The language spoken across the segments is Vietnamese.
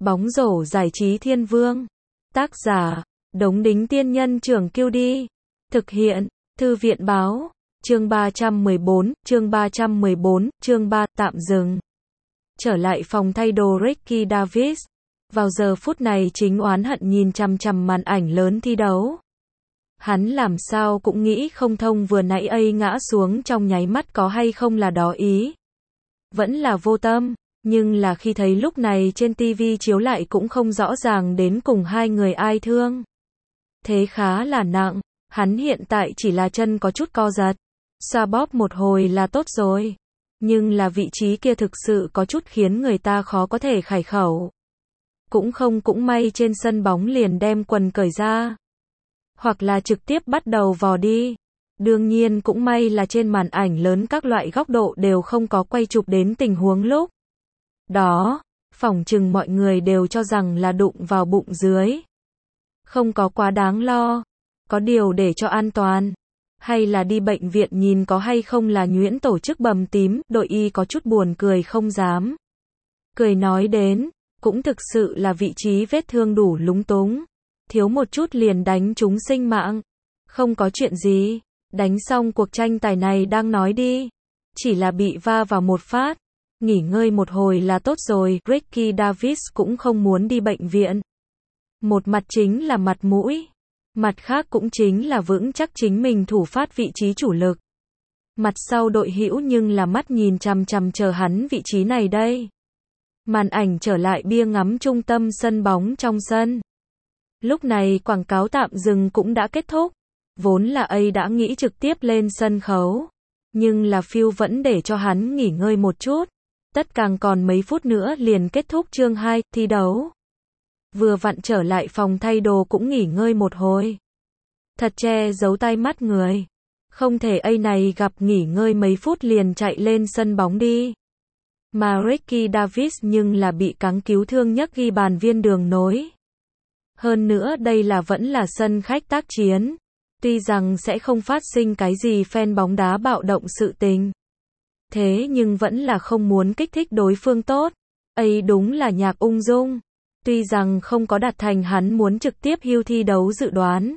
Bóng rổ giải trí thiên vương. Tác giả, Đống Đính Tiên Nhân Trưởng Kiêu Đi. Thực hiện, Thư viện Báo. Chương 314, chương 3, tạm dừng. Trở lại phòng thay đồ Ricky Davis. Vào giờ phút này chính oán hận nhìn chằm chằm màn ảnh lớn thi đấu. Hắn làm sao cũng nghĩ không thông vừa nãy ấy ngã xuống trong nháy mắt có hay không là đó ý. Vẫn là vô tâm, nhưng là khi thấy lúc này trên TV chiếu lại cũng không rõ ràng đến cùng hai người ai thương. Thế khá là nặng, hắn hiện tại chỉ là chân có chút co giật. Xoa bóp một hồi là tốt rồi. Nhưng là vị trí kia thực sự có chút khiến người ta khó có thể khải khẩu. Cũng may trên sân bóng liền đem quần cởi ra. Hoặc là trực tiếp bắt đầu vò đi. Đương nhiên cũng may là trên màn ảnh lớn các loại góc độ đều không có quay chụp đến tình huống lúc đó, phỏng chừng mọi người đều cho rằng là đụng vào bụng dưới. Không có quá đáng lo. Có điều để cho an toàn. Hay là đi bệnh viện nhìn có hay không là nhuyễn tổ chức bầm tím, đội y có chút buồn cười không dám. Cười nói đến, cũng thực sự là vị trí vết thương đủ lúng túng. Thiếu một chút liền đánh trúng sinh mạng. Không có chuyện gì. Đánh xong cuộc tranh tài này đang nói đi. Chỉ là bị va vào một phát. Nghỉ ngơi một hồi là tốt rồi. Ricky Davis cũng không muốn đi bệnh viện. Một mặt chính là mặt mũi. Mặt khác cũng chính là vững chắc chính mình thủ phát vị trí chủ lực. Mặt sau đội hữu nhưng là mắt nhìn chằm chằm chờ hắn vị trí này đây. Màn ảnh trở lại bia ngắm trung tâm sân bóng trong sân. Lúc này quảng cáo tạm dừng cũng đã kết thúc. Vốn là A đã nghĩ trực tiếp lên sân khấu. Nhưng là Phil vẫn để cho hắn nghỉ ngơi một chút. Tất càng còn mấy phút nữa liền kết thúc chương 2, thi đấu. Vừa vặn trở lại phòng thay đồ cũng nghỉ ngơi một hồi. Thật che giấu tai mắt người. Không thể A này gặp nghỉ ngơi mấy phút liền chạy lên sân bóng đi. Mà Ricky Davis nhưng là bị cáng cứu thương nhấc ghi bàn viên đường nối. Hơn nữa đây là vẫn là sân khách tác chiến. Tuy rằng sẽ không phát sinh cái gì fan bóng đá bạo động sự tình. Thế nhưng vẫn là không muốn kích thích đối phương tốt. Ấy đúng là nhạc ung dung. Tuy rằng không có đạt thành hắn muốn trực tiếp hưu thi đấu dự đoán.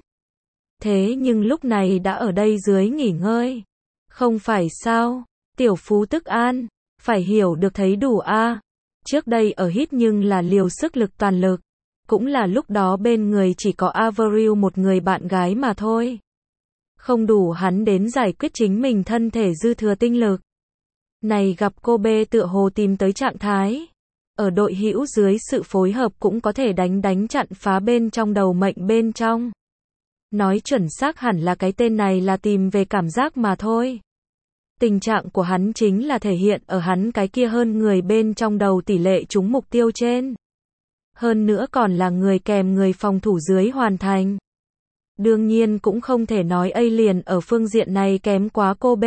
Thế nhưng lúc này đã ở đây dưới nghỉ ngơi. Không phải sao, tiểu phú tức an, phải hiểu được thấy đủ a. Trước đây ở hit nhưng là liều sức lực toàn lực. Cũng là lúc đó bên người chỉ có Avril một người bạn gái mà thôi. Không đủ hắn đến giải quyết chính mình thân thể dư thừa tinh lực. Này gặp cô B tựa hồ tìm tới trạng thái. Ở đội hữu dưới sự phối hợp cũng có thể đánh chặn phá bên trong đầu mệnh bên trong. Nói chuẩn xác hẳn là cái tên này là tìm về cảm giác mà thôi. Tình trạng của hắn chính là thể hiện ở hắn cái kia hơn người bên trong đầu tỷ lệ trúng mục tiêu trên. Hơn nữa còn là người kèm người phòng thủ dưới hoàn thành. Đương nhiên cũng không thể nói A liền ở phương diện này kém quá cô B.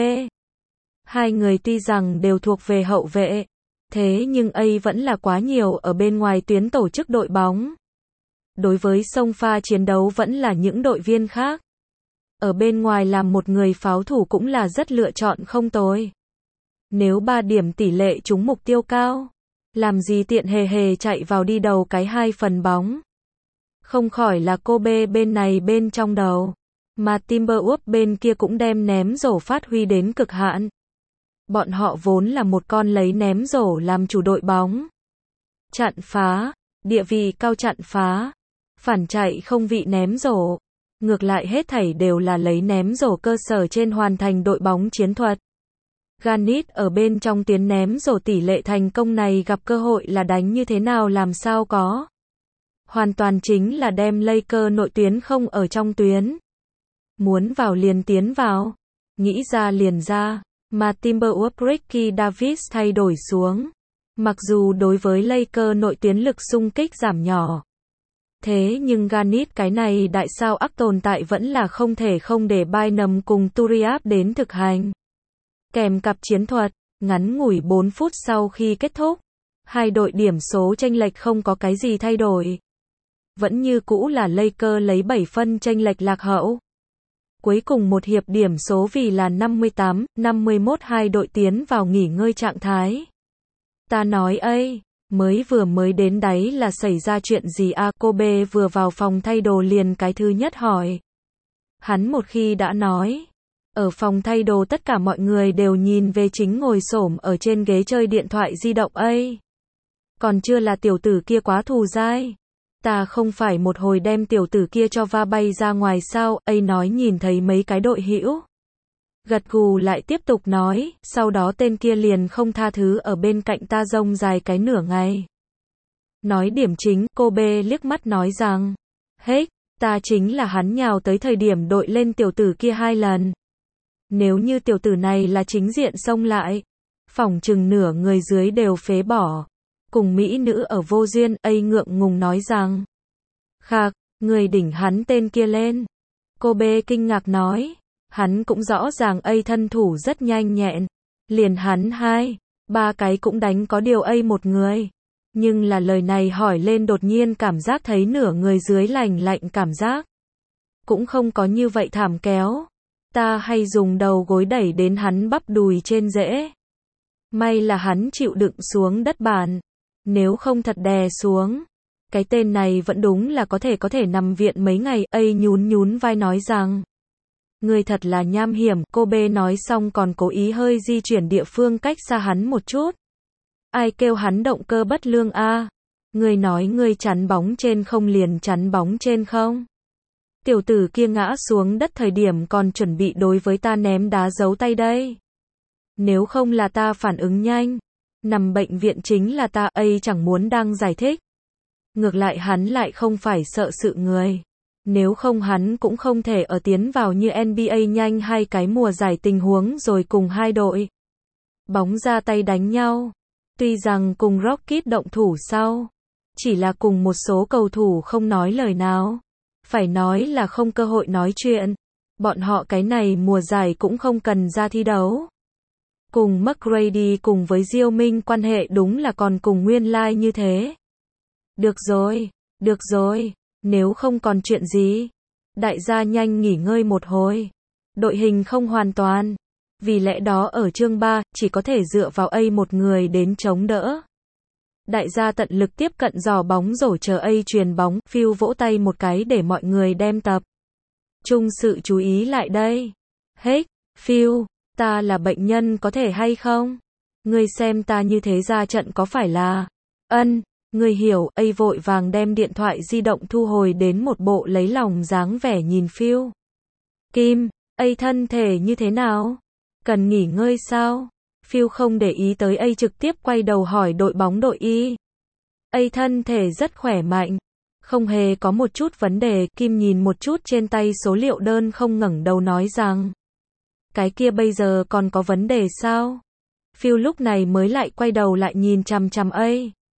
Hai người tuy rằng đều thuộc về hậu vệ. Thế nhưng A vẫn là quá nhiều ở bên ngoài tuyến tổ chức đội bóng. Đối với xông pha chiến đấu vẫn là những đội viên khác. Ở bên ngoài làm một người pháo thủ cũng là rất lựa chọn không tồi. Nếu 3 điểm tỷ lệ trúng mục tiêu cao. Làm gì tiện hề chạy vào đi đầu cái 2 phần bóng. Không khỏi là cô B bên này bên trong đầu. Mà Timberwolves bên kia cũng đem ném rổ phát huy đến cực hạn. Bọn họ vốn là một con lấy ném rổ làm chủ đội bóng. Chặn phá, địa vị cao chặn phá. Phản chạy không vị ném rổ. Ngược lại hết thảy đều là lấy ném rổ cơ sở trên hoàn thành đội bóng chiến thuật. Garnett ở bên trong tuyến ném rổ tỷ lệ thành công này gặp cơ hội là đánh như thế nào làm sao có. Hoàn toàn chính là đem Lakers nội tuyến không ở trong tuyến. Muốn vào liền tiến vào. Nghĩ ra liền ra. Mà Timberwolves Ricky Davis thay đổi xuống. Mặc dù đối với Lakers nội tuyến lực xung kích giảm nhỏ. Thế nhưng Garnett cái này đại sao ác tồn tại vẫn là không thể không để Bynum cùng Turiaf đến thực hành. Kèm cặp chiến thuật, ngắn ngủi 4 phút sau khi kết thúc. Hai đội điểm số chênh lệch không có cái gì thay đổi. Vẫn như cũ là Lakers lấy 7 phân chênh lệch lạc hậu. Cuối cùng một hiệp điểm số vì là 58-51 hai đội tiến vào nghỉ ngơi trạng thái. Ta nói Mới đến đấy là xảy ra chuyện gì à? Kobe vừa vào phòng thay đồ liền cái thứ nhất hỏi. Hắn một khi đã nói. Ở phòng thay đồ tất cả mọi người đều nhìn về chính ngồi xổm ở trên ghế chơi điện thoại di động ấy. Còn chưa là tiểu tử kia quá thù dai. Ta không phải một hồi đem tiểu tử kia cho va bay ra ngoài sao? Ấy nói nhìn thấy mấy cái đội hữu. Gật gù lại tiếp tục nói, sau đó tên kia liền không tha thứ ở bên cạnh ta rông dài cái nửa ngày. Nói điểm chính, Kobe liếc mắt nói rằng, hết, ta chính là hắn nhào tới thời điểm đội lên tiểu tử kia 2 lần. Nếu như tiểu tử này là chính diện xông lại, phỏng chừng nửa người dưới đều phế bỏ. Cùng mỹ nữ ở vô duyên, ấy ngượng ngùng nói rằng, khạc, người đỉnh hắn tên kia lên. Kobe kinh ngạc nói, hắn cũng rõ ràng ấy thân thủ rất nhanh nhẹn. Liền hắn 2, 3 cái cũng đánh có điều ấy một người. Nhưng là lời này hỏi lên đột nhiên cảm giác thấy nửa người dưới lạnh lạnh cảm giác. Cũng không có như vậy thảm kéo. Ta hay dùng đầu gối đẩy đến hắn bắp đùi trên rễ. May là hắn chịu đựng xuống đất bàn. Nếu không thật đè xuống. Cái tên này vẫn đúng là có thể nằm viện mấy ngày. Ấy nhún vai nói rằng. Người thật là nham hiểm. Kobe nói xong còn cố ý hơi di chuyển địa phương cách xa hắn một chút. Ai kêu hắn động cơ bất lương a? Người nói người chắn bóng trên không liền chắn bóng trên không? Tiểu tử kia ngã xuống đất thời điểm còn chuẩn bị đối với ta ném đá giấu tay đây. Nếu không là ta phản ứng nhanh, nằm bệnh viện chính là ta, ấy chẳng muốn đang giải thích. Ngược lại hắn lại không phải sợ sự người. Nếu không hắn cũng không thể ở tiến vào như NBA nhanh 2 cái mùa giải tình huống rồi cùng 2 đội. Bóng ra tay đánh nhau. Tuy rằng cùng Rocket động thủ sau, chỉ là cùng một số cầu thủ không nói lời nào. Phải nói là không cơ hội nói chuyện. Bọn họ cái này mùa giải cũng không cần ra thi đấu. Cùng McGrady cùng với Diêu Minh quan hệ đúng là còn cùng nguyên lai như thế. Được rồi, nếu không còn chuyện gì. Đại gia nhanh nghỉ ngơi một hồi. Đội hình không hoàn toàn. Vì lẽ đó ở chương 3, chỉ có thể dựa vào A một người đến chống đỡ. Đại gia tận lực tiếp cận giò bóng rổ chờ A truyền bóng, Phil vỗ tay một cái để mọi người đem tập trung sự chú ý lại đây. Hết, Phil, ta là bệnh nhân có thể hay không? Ngươi xem ta như thế ra trận có phải là... Ngươi hiểu, A vội vàng đem điện thoại di động thu hồi đến một bộ lấy lòng dáng vẻ nhìn Phil. Kim, A thân thể như thế nào? Cần nghỉ ngơi sao? Phil không để ý tới A trực tiếp quay đầu hỏi đội bóng đội Y. A thân thể rất khỏe mạnh. Không hề có một chút vấn đề. Kim nhìn một chút trên tay số liệu đơn không ngẩng đầu nói rằng. Cái kia bây giờ còn có vấn đề sao? Phil lúc này mới lại quay đầu lại nhìn chằm chằm A.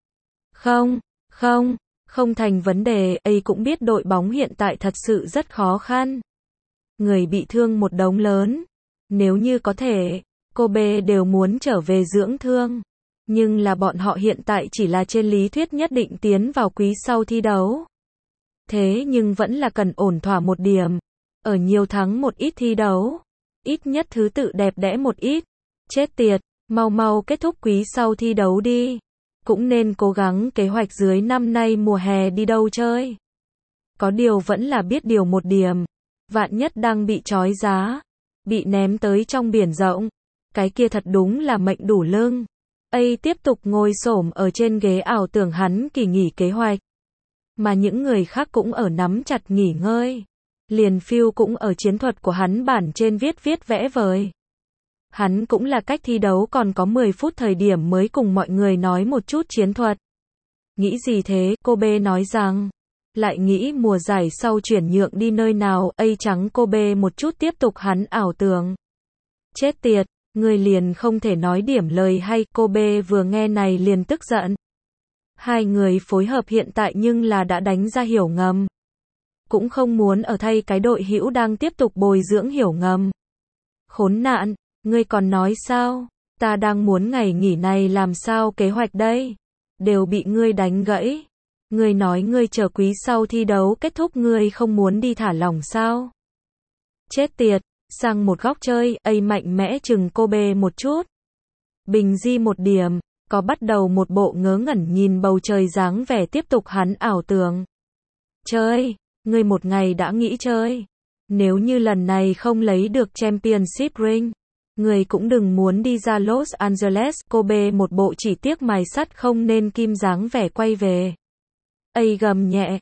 Không thành vấn đề. A cũng biết đội bóng hiện tại thật sự rất khó khăn. Người bị thương một đống lớn. Nếu như có thể, Kobe đều muốn trở về dưỡng thương. Nhưng là bọn họ hiện tại chỉ là trên lý thuyết nhất định tiến vào quý sau thi đấu. Thế nhưng vẫn là cần ổn thỏa một điểm. Ở nhiều thắng một ít thi đấu. Ít nhất thứ tự đẹp đẽ một ít. Chết tiệt, mau kết thúc quý sau thi đấu đi. Cũng nên cố gắng kế hoạch dưới năm nay mùa hè đi đâu chơi. Có điều vẫn là biết điều một điểm. Vạn nhất đang bị trói giá. Bị ném tới trong biển rộng. Cái kia thật đúng là mệnh đủ lưng. A tiếp tục ngồi xổm ở trên ghế ảo tưởng hắn kỳ nghỉ kế hoạch. Mà những người khác cũng ở nắm chặt nghỉ ngơi. Liền Phil cũng ở chiến thuật của hắn bản trên viết vẽ vời. Hắn cũng là cách thi đấu còn có 10 phút thời điểm mới cùng mọi người nói một chút chiến thuật. Nghĩ gì thế? Kobe nói rằng. Lại nghĩ mùa giải sau chuyển nhượng đi nơi nào? A trắng Kobe một chút tiếp tục hắn ảo tưởng. Chết tiệt, người liền không thể nói điểm lời hay. Kobe vừa nghe này liền tức giận. Hai người phối hợp hiện tại nhưng là đã đánh ra hiểu ngầm. Cũng không muốn ở thay cái đội hữu đang tiếp tục bồi dưỡng hiểu ngầm. Khốn nạn, ngươi còn nói sao? Ta đang muốn ngày nghỉ này làm sao kế hoạch đây? Đều bị ngươi đánh gãy. Ngươi nói ngươi chờ quý sau thi đấu kết thúc ngươi không muốn đi thả lỏng sao? Chết tiệt, sang một góc chơi, A mạnh mẽ chừng Kobe một chút. Bình di một điểm, có bắt đầu một bộ ngớ ngẩn nhìn bầu trời dáng vẻ tiếp tục hắn ảo tưởng. Chơi, ngươi một ngày đã nghĩ chơi. Nếu như lần này không lấy được Championship ring, ngươi cũng đừng muốn đi ra Los Angeles. Kobe một bộ chỉ tiếc mài sắt không nên kim dáng vẻ quay về. Ây gầm nhẹ,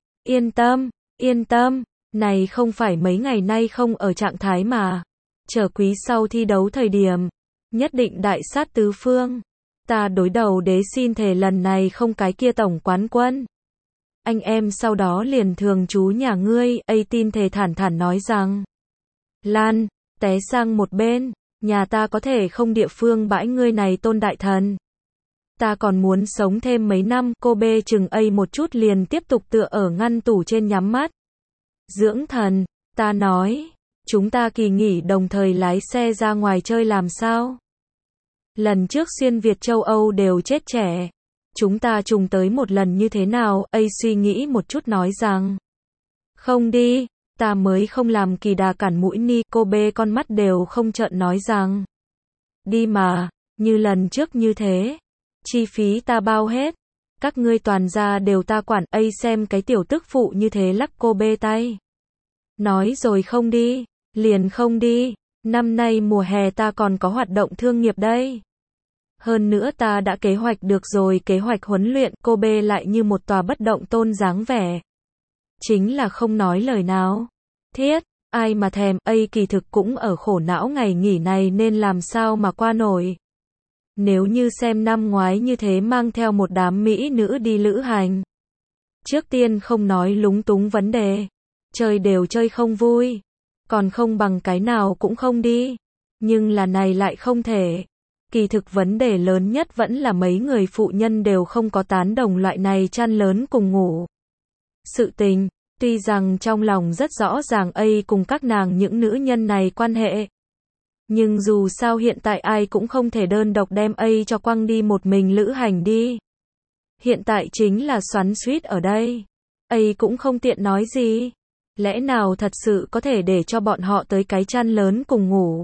yên tâm, này không phải mấy ngày nay không ở trạng thái mà. Chờ quý sau thi đấu thời điểm, nhất định đại sát tứ phương. Ta đối đầu đế xin thề lần này không cái kia tổng quán quân. Anh em sau đó liền thường trú nhà ngươi, tin thề thản thản nói rằng. Lan, té sang một bên, nhà ta có thể không địa phương bãi ngươi này tôn đại thần. Ta còn muốn sống thêm mấy năm. Kobe chừng một chút liền tiếp tục tựa ở ngăn tủ trên nhắm mắt. Dưỡng thần, ta nói, chúng ta kỳ nghỉ đồng thời lái xe ra ngoài chơi làm sao? Lần trước xuyên Việt châu Âu đều chết trẻ. Chúng ta trùng tới một lần như thế nào? Suy nghĩ một chút nói rằng. Không đi, ta mới không làm kỳ đà cản mũi ni. Kobe con mắt đều không trợn nói rằng. Đi mà, như lần trước như thế. Chi phí ta bao hết. Các ngươi toàn gia đều ta quản. Xem cái tiểu tức phụ như thế lắc Kobe tay. Nói rồi không đi, liền không đi. Năm nay mùa hè ta còn có hoạt động thương nghiệp đây. Hơn nữa ta đã kế hoạch được rồi, kế hoạch huấn luyện. Kobe lại như một tòa bất động tôn dáng vẻ. Chính là không nói lời nào. Thiết, ai mà thèm. Kỳ thực cũng ở khổ não ngày nghỉ này nên làm sao mà qua nổi. Nếu như xem năm ngoái như thế mang theo một đám mỹ nữ đi lữ hành. Trước tiên không nói lúng túng vấn đề. Chơi đều chơi không vui. Còn không bằng cái nào cũng không đi. Nhưng là này lại không thể. Kỳ thực vấn đề lớn nhất vẫn là mấy người phụ nhân đều không có tán đồng loại này chăn lớn cùng ngủ. Sự tình, tuy rằng trong lòng rất rõ ràng cùng các nàng những nữ nhân này quan hệ. Nhưng dù sao hiện tại ai cũng không thể đơn độc đem cho quăng đi một mình lữ hành đi. Hiện tại chính là xoắn xuýt ở đây. Cũng không tiện nói gì. Lẽ nào thật sự có thể để cho bọn họ tới cái chăn lớn cùng ngủ?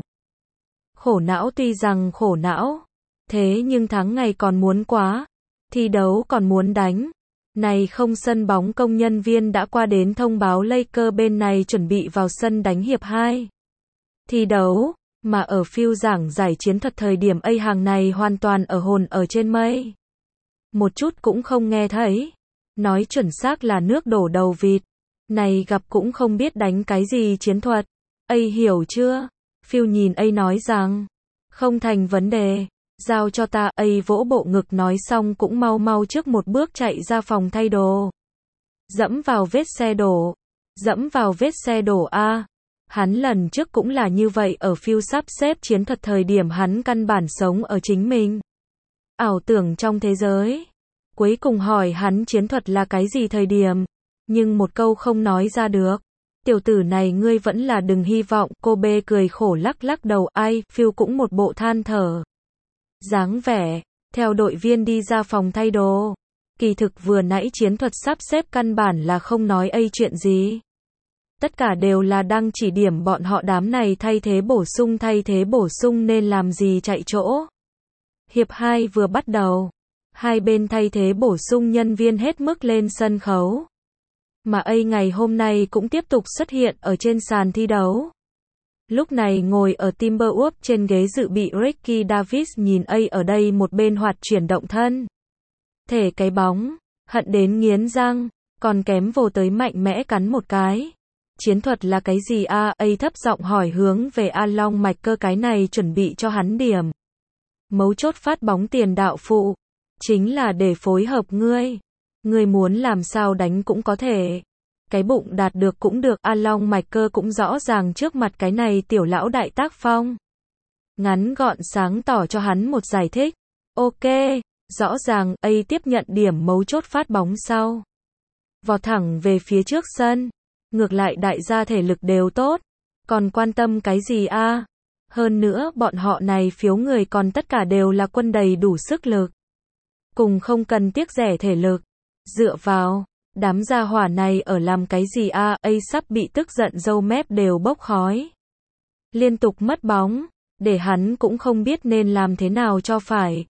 Khổ não tuy rằng khổ não. Thế nhưng tháng ngày còn muốn quá. Thi đấu còn muốn đánh. Này không sân bóng công nhân viên đã qua đến thông báo Lakers bên này chuẩn bị vào sân đánh hiệp 2. Thi đấu. Mà ở phiêu giảng giải chiến thuật thời điểm hàng này hoàn toàn ở hồn ở trên mây. Một chút cũng không nghe thấy. Nói chuẩn xác là nước đổ đầu vịt. Này gặp cũng không biết đánh cái gì chiến thuật. Hiểu chưa? Phiêu nhìn nói rằng. Không thành vấn đề. Giao cho ta. Vỗ bộ ngực nói xong cũng mau mau trước một bước chạy ra phòng thay đồ. Dẫm vào vết xe đổ a. Hắn lần trước cũng là như vậy, ở phiêu sắp xếp chiến thuật thời điểm hắn căn bản sống ở chính mình. Ảo tưởng trong thế giới. Cuối cùng hỏi hắn chiến thuật là cái gì thời điểm. Nhưng một câu không nói ra được. Tiểu tử này ngươi vẫn là đừng hy vọng. Kobe cười khổ lắc lắc đầu. Phiêu cũng một bộ than thở. Dáng vẻ. Theo đội viên đi ra phòng thay đồ. Kỳ thực vừa nãy chiến thuật sắp xếp căn bản là không nói chuyện gì. Tất cả đều là đang chỉ điểm bọn họ đám này thay thế bổ sung nên làm gì chạy chỗ. Hiệp 2 vừa bắt đầu. Hai bên thay thế bổ sung nhân viên hết mức lên sân khấu. Mà ngày hôm nay cũng tiếp tục xuất hiện ở trên sàn thi đấu. Lúc này ngồi ở Timberwolves trên ghế dự bị Ricky Davis nhìn ở đây một bên hoạt chuyển động thân. Thể cái bóng, hận đến nghiến răng, còn kém vồ tới mạnh mẽ cắn một cái. Chiến thuật là cái gì thấp giọng hỏi hướng về Long Mạch Cơ cái này chuẩn bị cho hắn điểm. Mấu chốt phát bóng tiền đạo phụ. Chính là để phối hợp ngươi. Ngươi muốn làm sao đánh cũng có thể. Cái bụng đạt được cũng được. Long Mạch Cơ cũng rõ ràng trước mặt cái này tiểu lão đại tác phong. Ngắn gọn sáng tỏ cho hắn một giải thích. Ok, rõ ràng tiếp nhận điểm mấu chốt phát bóng sau. Vọt thẳng về phía trước sân. Ngược lại đại gia thể lực đều tốt. Còn quan tâm cái gì Hơn nữa bọn họ này phiếu người còn tất cả đều là quân đầy đủ sức lực. Cùng không cần tiếc rẻ thể lực. Dựa vào. Đám gia hỏa này ở làm cái gì sắp bị tức giận râu mép đều bốc khói. Liên tục mất bóng. Để hắn cũng không biết nên làm thế nào cho phải.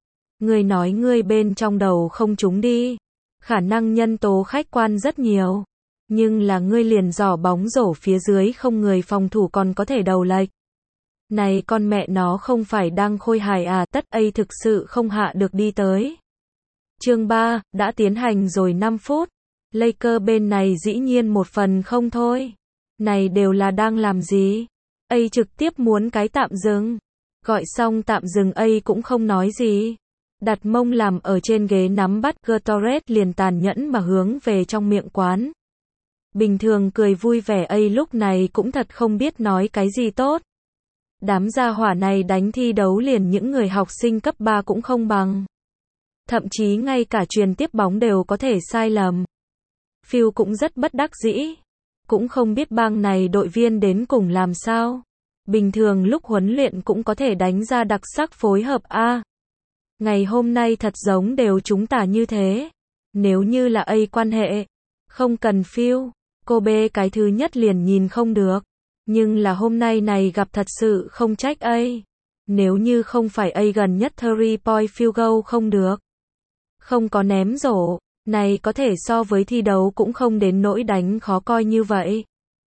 Ngươi nói ngươi bên trong đầu không trúng đi. Khả năng nhân tố khách quan rất nhiều. Nhưng là ngươi liền giỏ bóng rổ phía dưới không người phòng thủ còn có thể đầu lệch. Này con mẹ nó không phải đang khôi hài à, tất ấy thực sự không hạ được đi tới. Chương 3, đã tiến hành rồi 5 phút. Lakers bên này dĩ nhiên một phần không thôi. Này đều là đang làm gì? ấy trực tiếp muốn cái tạm dừng. Gọi xong tạm dừng ấy cũng không nói gì. Đặt mông làm ở trên ghế nắm bắt Gatorade liền tàn nhẫn mà hướng về trong miệng quán. Bình thường cười vui vẻ ấy lúc này cũng thật không biết nói cái gì tốt. Đám gia hỏa này đánh thi đấu liền những người học sinh cấp 3 cũng không bằng. Thậm chí ngay cả truyền tiếp bóng đều có thể sai lầm. Phil cũng rất bất đắc dĩ. Cũng không biết bang này đội viên đến cùng làm sao. Bình thường lúc huấn luyện cũng có thể đánh ra đặc sắc phối hợp a. Ngày hôm nay thật giống đều chúng ta như thế. Nếu như là A quan hệ, không cần Phil, cô B cái thứ nhất liền nhìn không được. Nhưng là hôm nay này gặp thật sự không trách A. Nếu như không phải A gần nhất 3-point field goal không được. Không có ném rổ, này có thể so với thi đấu cũng không đến nỗi đánh khó coi như vậy.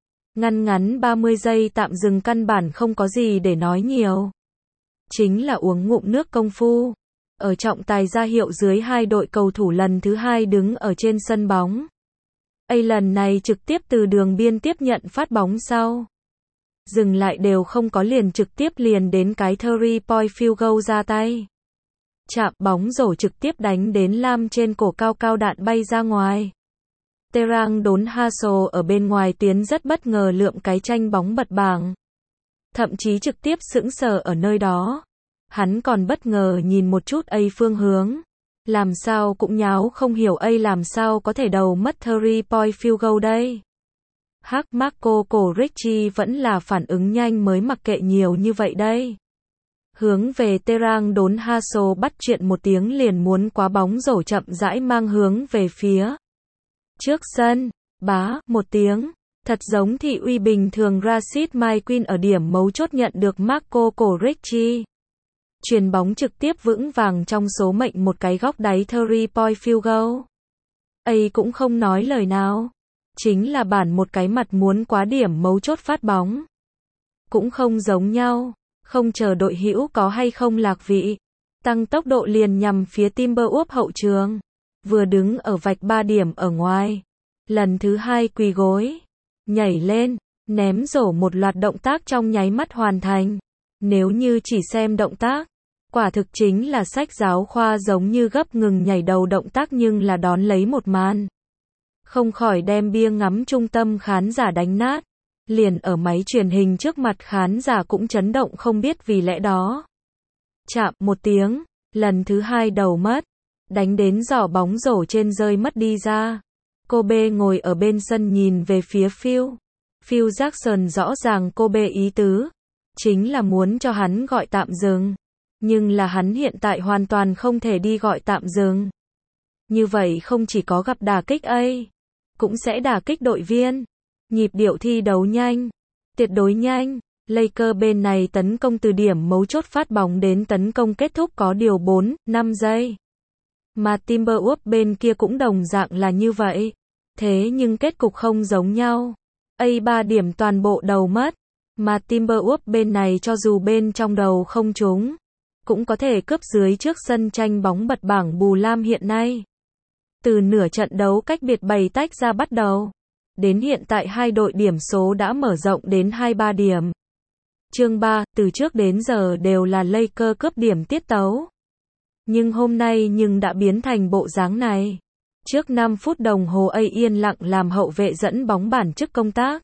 Ngắn 30 giây tạm dừng căn bản không có gì để nói nhiều. Chính là uống ngụm nước công phu. Ở trọng tài ra hiệu dưới hai đội cầu thủ lần thứ hai đứng ở trên sân bóng. A lần này trực tiếp từ đường biên tiếp nhận phát bóng sau. Dừng lại đều không có liền trực tiếp liền đến cái 3-point field goal ra tay. Chạm bóng rổ trực tiếp đánh đến lam trên cổ cao đạn bay ra ngoài. Terang đốn Hassel ở bên ngoài tuyến rất bất ngờ lượm cái tranh bóng bật bảng. Thậm chí trực tiếp sững sờ ở nơi đó. Hắn còn bất ngờ nhìn một chút A phương hướng. Làm sao cũng nháo không hiểu A làm sao có thể đầu mất 3-point field goal đây. Marco Correcchi vẫn là phản ứng nhanh mới mặc kệ nhiều như vậy đây. Hướng về Terang đốn Hassel bắt chuyện một tiếng liền muốn quá bóng rổ chậm rãi mang hướng về phía trước sân. Bá, một tiếng. Thật giống thị uy bình thường Rashid McQueen ở điểm mấu chốt nhận được Marco Correcchi. Chuyền bóng trực tiếp vững vàng trong số mệnh một cái góc đáy 3-point field goal. A cũng không nói lời nào. Chính là bản một cái mặt muốn quá điểm mấu chốt phát bóng. Cũng không giống nhau. Không chờ đội hữu có hay không lạc vị. Tăng tốc độ liền nhằm phía Timberwolves hậu trường. Vừa đứng ở vạch 3 điểm ở ngoài. Lần thứ hai quỳ gối. Nhảy lên. Ném rổ một loạt động tác trong nháy mắt hoàn thành. Nếu như chỉ xem động tác, quả thực chính là sách giáo khoa giống như gấp ngừng nhảy đầu động tác nhưng là đón lấy một màn. Không khỏi đem bia ngắm trung tâm khán giả đánh nát. Liền ở máy truyền hình trước mặt khán giả cũng chấn động không biết vì lẽ đó. Chạm một tiếng, lần thứ hai đầu mất. Đánh đến giỏ bóng rổ trên rơi mất đi ra. Cô B ngồi ở bên sân nhìn về phía Phil. Phil Jackson rõ ràng cô B ý tứ. Chính là muốn cho hắn gọi tạm dừng. Nhưng là hắn hiện tại hoàn toàn không thể đi gọi tạm dừng. Như vậy không chỉ có gặp đả kích A, cũng sẽ đả kích đội viên. Nhịp điệu thi đấu nhanh, tuyệt đối nhanh. Lakers bên này tấn công từ điểm mấu chốt phát bóng đến tấn công kết thúc có điều 4-5 giây. Mà Timberwolves bên kia cũng đồng dạng là như vậy. Thế nhưng kết cục không giống nhau. A 3 điểm toàn bộ đầu mất. Mà Timberwolves bên này cho dù bên trong đầu không trúng, cũng có thể cướp dưới trước sân tranh bóng bật bảng bù lam hiện nay. Từ nửa trận đấu cách biệt 7 tách ra bắt đầu. Đến hiện tại hai đội điểm số đã mở rộng đến 23 điểm. Chương 3, từ trước đến giờ đều là Lakers cướp điểm tiết tấu. Nhưng hôm nay đã biến thành bộ dáng này. Trước 5 phút đồng hồ A yên lặng làm hậu vệ dẫn bóng bản chức công tác.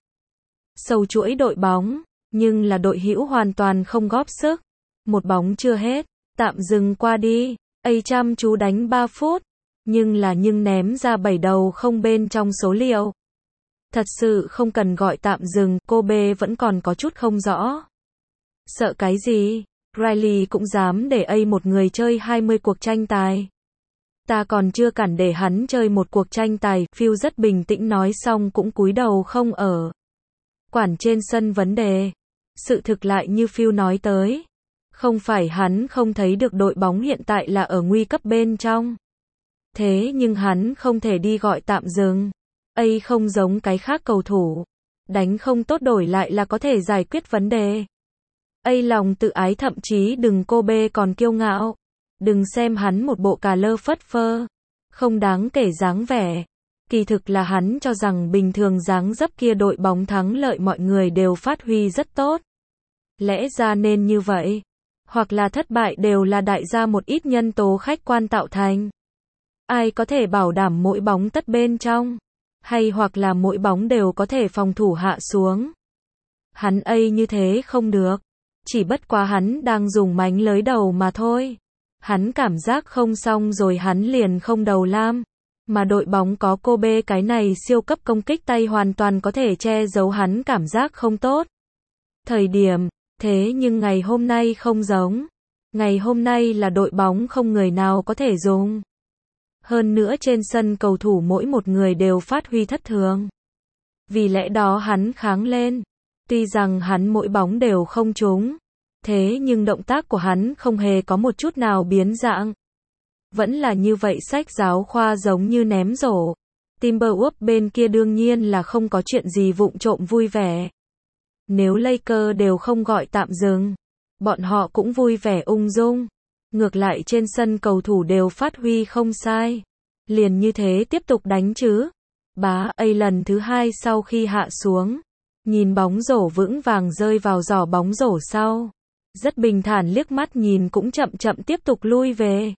Sâu chuỗi đội bóng, nhưng là đội hữu hoàn toàn không góp sức. Một bóng chưa hết, tạm dừng qua đi. A chăm chú đánh 3 phút, nhưng ném ra 7 đầu không bên trong số liệu. Thật sự không cần gọi tạm dừng, cô B vẫn còn có chút không rõ. Sợ cái gì? Riley cũng dám để A một người chơi 20 cuộc tranh tài. Ta còn chưa cản để hắn chơi một cuộc tranh tài, Phil rất bình tĩnh nói xong cũng cúi đầu không quản trên sân vấn đề. Sự thực lại như Phil nói tới. Không phải hắn không thấy được đội bóng hiện tại là ở nguy cấp bên trong. Thế nhưng hắn không thể đi gọi tạm dừng. Ấy không giống cái khác cầu thủ. Đánh không tốt đổi lại là có thể giải quyết vấn đề. Ấy lòng tự ái thậm chí đừng cô bê còn kiêu ngạo. Đừng xem hắn một bộ cà lơ phất phơ. Không đáng kể dáng vẻ. Kỳ thực là hắn cho rằng bình thường dáng dấp kia đội bóng thắng lợi mọi người đều phát huy rất tốt. Lẽ ra nên như vậy. Hoặc là thất bại đều là đại gia một ít nhân tố khách quan tạo thành. Ai có thể bảo đảm mỗi bóng tất bên trong? Hay hoặc là mỗi bóng đều có thể phòng thủ hạ xuống? Hắn ấy như thế không được. Chỉ bất quá hắn đang dùng mánh lới đầu mà thôi. Hắn cảm giác không xong rồi hắn liền không đầu lam. Mà đội bóng có Kobe cái này siêu cấp công kích tay hoàn toàn có thể che giấu hắn cảm giác không tốt. Thời điểm, thế nhưng ngày hôm nay không giống. Ngày hôm nay là đội bóng không người nào có thể dùng. Hơn nữa trên sân cầu thủ mỗi một người đều phát huy thất thường. Vì lẽ đó hắn kháng lên. Tuy rằng hắn mỗi bóng đều không trúng. Thế nhưng động tác của hắn không hề có một chút nào biến dạng. Vẫn là như vậy sách giáo khoa giống như ném rổ. Timberwolves bên kia đương nhiên là không có chuyện gì vụng trộm vui vẻ. Nếu Lakers đều không gọi tạm dừng, bọn họ cũng vui vẻ ung dung. Ngược lại trên sân cầu thủ đều phát huy không sai. Liền như thế tiếp tục đánh chứ. Bá A lần thứ hai sau khi hạ xuống. Nhìn bóng rổ vững vàng rơi vào giỏ bóng rổ sau. Rất bình thản liếc mắt nhìn cũng chậm chậm tiếp tục lui về.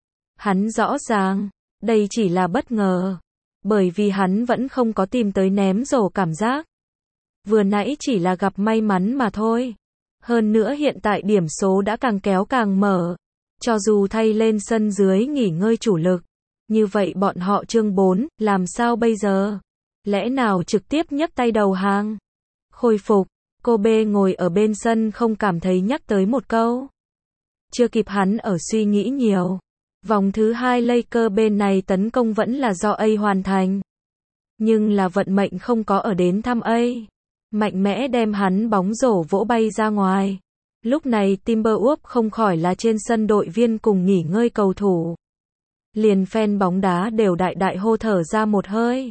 Hắn rõ ràng, đây chỉ là bất ngờ. Bởi vì hắn vẫn không có tìm tới ném rổ cảm giác. Vừa nãy chỉ là gặp may mắn mà thôi. Hơn nữa hiện tại điểm số đã càng kéo càng mở. Cho dù thay lên sân dưới nghỉ ngơi chủ lực. Như vậy bọn họ chương 4, làm sao bây giờ? Lẽ nào trực tiếp nhấc tay đầu hàng? Khôi phục, Kobe ngồi ở bên sân không cảm thấy nhắc tới một câu. Chưa kịp hắn ở suy nghĩ nhiều. Vòng thứ 2 Lakers bên này tấn công vẫn là do A hoàn thành. Nhưng là vận mệnh không có ở đến thăm A. Mạnh mẽ đem hắn bóng rổ vỗ bay ra ngoài. Lúc này Timberwolves không khỏi là trên sân đội viên cùng nghỉ ngơi cầu thủ. Liền fan bóng đá đều đại hô thở ra một hơi.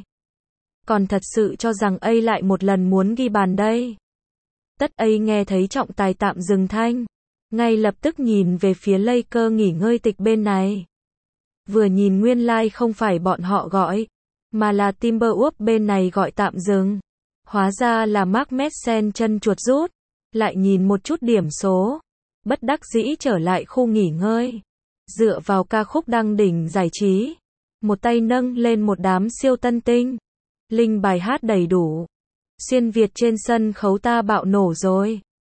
Còn thật sự cho rằng A lại một lần muốn ghi bàn đây. Tất A nghe thấy trọng tài tạm dừng thanh. Ngay lập tức nhìn về phía Lakers nghỉ ngơi tịch bên này. Vừa nhìn nguyên lai không phải bọn họ gọi, mà là Timberwolves bên này gọi tạm dừng. Hóa ra là Mark Messen chân chuột rút. Lại nhìn một chút điểm số. Bất đắc dĩ trở lại khu nghỉ ngơi. Dựa vào ca khúc đăng đỉnh giải trí. Một tay nâng lên một đám siêu tân tinh. Linh bài hát đầy đủ. Xuyên Việt trên sân khấu ta bạo nổ rồi.